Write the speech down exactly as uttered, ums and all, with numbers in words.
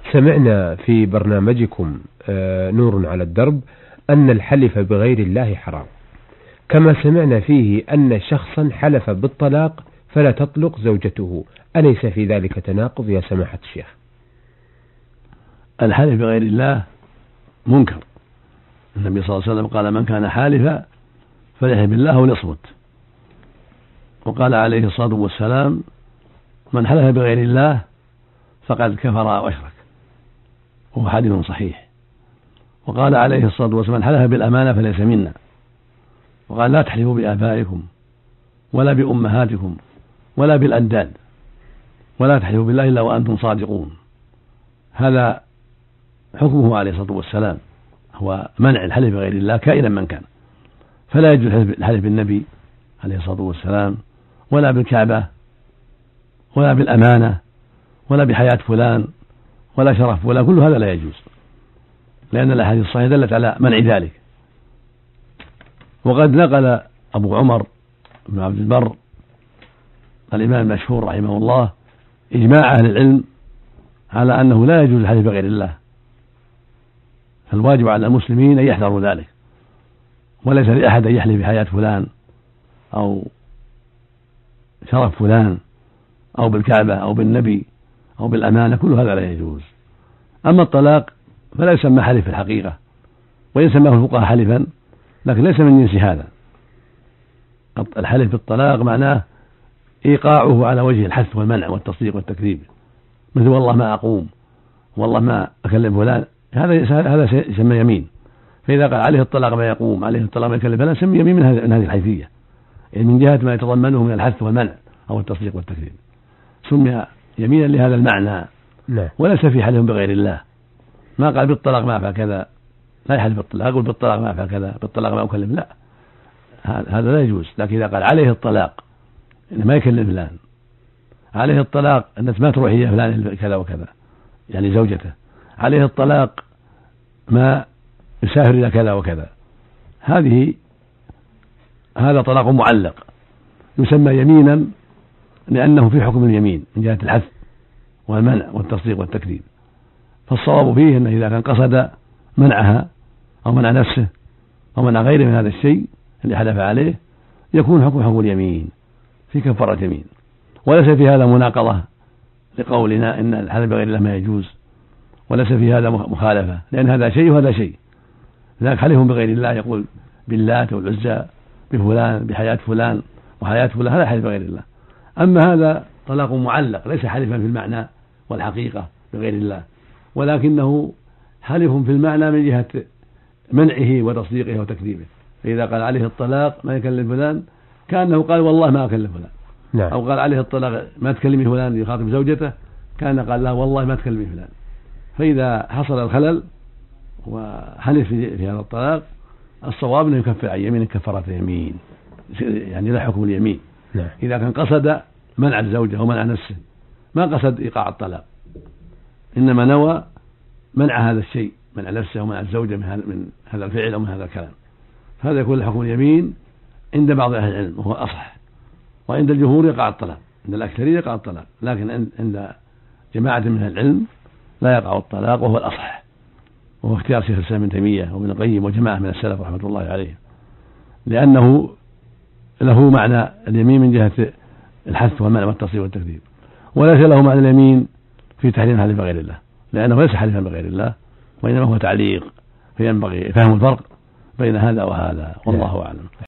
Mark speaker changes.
Speaker 1: سمعنا في برنامجكم نور على الدرب أن الحلف بغير الله حرام، كما سمعنا فيه أن شخصا حلف بالطلاق فلا تطلق زوجته، أليس في ذلك تناقض يا سماحة الشيخ؟
Speaker 2: الحلف بغير الله منكر. النبي صلى الله عليه وسلم قال: من كان حالفا فليحلف بالله وليصمت. وقال عليه الصلاة والسلام: من حلف بغير الله فقد كفر واشرك، وهو حديث صحيح. وقال عليه الصلاة والسلام: من حلف بالأمانة فليس منا. وقال: لا تحلفوا بآبائكم ولا بأمهاتكم ولا بالأنداد، ولا تحلفوا بالله إلا وأنتم صادقون. هذا حكمه عليه الصلاة والسلام، هو منع الحلف بغير الله كائنا من كان. فلا يجوز الحلف بالنبي عليه الصلاة والسلام ولا بالكعبة ولا بالأمانة ولا بحياة فلان ولا شرف فلان، كل هذا لا يجوز، لأن الأحاديث الصحيحة دلت على منع ذلك. وقد نقل أبو عمر بن عبد البر الإمام المشهور رحمه الله إجماع أهل العلم على أنه لا يجوز الحلف بغير الله، فالواجب على المسلمين أن يحذروا ذلك، وليس لأحد أن يحلف بحياة فلان أو شرف فلان أو بالكعبة أو بالنبي أو بالأمانة، كل هذا لا يجوز. أما الطلاق فلا يسمى حلف في الحقيقة، وإن سماه الفقهاء حلفا لكن ليس من جنس هذا. الحلف بالطلاق معناه إيقاعه على وجه الحث والمنع والتصديق والتكذيب، مثل والله ما أقوم، والله ما أكلم فلان، هذا هذا يسمى يمين. فإذا قال عليه الطلاق ما يقوم، عليه الطلاق ما يكلم فلان، سمي يمين من هذه الحيثية، يعني من جهة ما يتضمنه من الحث والمنع أو التصديق والتكذيب، سمي يمينا لهذا المعنى.
Speaker 1: لا.
Speaker 2: وليس في حلف بغير الله. ما قال بالطلاق ما أفعل كذا، لا يحلف بالطلاق، يقول بالطلاق ما أفعل كذا، بالطلاق ما أكلم، لا، هذا لا يجوز. لكن إذا قال عليه الطلاق إنه ما يكلم فلان، عليه الطلاق أنك ما تروحي يا فلان كذا وكذا، يعني زوجته، عليه الطلاق ما يسافر إلى كذا وكذا، هذه هذا طلاق معلق يسمى يمينا لأنه في حكم اليمين من جهة الحث والمنع والتصديق والتكذيب. فالصواب فيه أنه إذا كان قصد منعها أو منع نفسه أو منع غيره من هذا الشيء اللي حلف عليه، يكون حكم حكم اليمين في كفارة يمين. وليس في هذا مناقضة لقولنا إن الحلف بغير الله ما يجوز، وليس في هذا مخالفة، لأن هذا شيء وهذا شيء. ذاك حلف بغير الله يقول باللات والعزى بفلان بحياة فلان وحياة فلان، هذا حلف بغير الله. أما هذا طلاق معلق ليس حلفا في المعنى والحقيقة بغير الله، ولكنه حلف في المعنى من جهة منعه وتصديقه وتكذيبه. فإذا قال عليه الطلاق ما يكلم فلان كأنه قال والله ما أكلم فلان.
Speaker 1: نعم.
Speaker 2: أو قال عليه الطلاق ما تكلمي فلان يخاطب زوجته، كان قال لا والله ما تكلمي فلان. فإذا حصل الخلل وحلف في هذا الطلاق، الصواب أنه يكفر عن يمين كفارة يمين، يعني لا حكم اليمين.
Speaker 1: نعم.
Speaker 2: إذا كان قصد منع الزوجة ومنع نفسه، ما قصد إيقاع الطلاق، إنما نوى منع هذا الشيء، منع نفسه ومنع الزوجة من هذا الفعل أو من هذا الكلام، فهذا يكون حكم اليمين عند بعض أهل العلم وهو أصح. وعند الجمهور يقع الطلاق، عند الأكثرية يقع الطلاق، لكن عند جماعة من أهل العلم لا يقع الطلاق وهو الأصح، وهو اختيار شيخ الإسلام ابن تيمية وابن القيم وجماعة من السلف رحمة الله عليهم، لأنه له معنى اليمين من جهة الحث والمنع والتصديق والتكذيب، وليس له معنى اليمين في تحريم الحلف بغير الله، لأنه ليس حلفا بغير الله وإنما هو تعليق. فينبغي فهم الفرق بين هذا وهذا، والله أعلم.